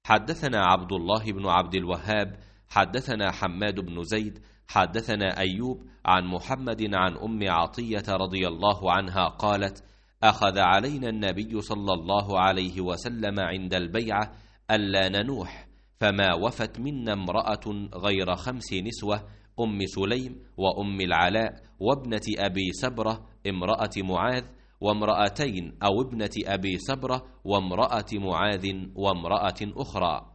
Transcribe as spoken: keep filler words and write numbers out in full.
حدثنا عبد الله بن عبد الوهاب حدثنا حماد بن زيد حدثنا أيوب عن محمد عن أم عطية رضي الله عنها قالت: أخذ علينا النبي صلى الله عليه وسلم عند البيعة ألا ننوح، فما وفت منا امرأة غير خمس نسوة: أم سليم وأم العلاء وابنة أبي سبرة امرأة معاذ، وامرأتين أو ابنة أبي سبرة وامرأة معاذ وامرأة أخرى.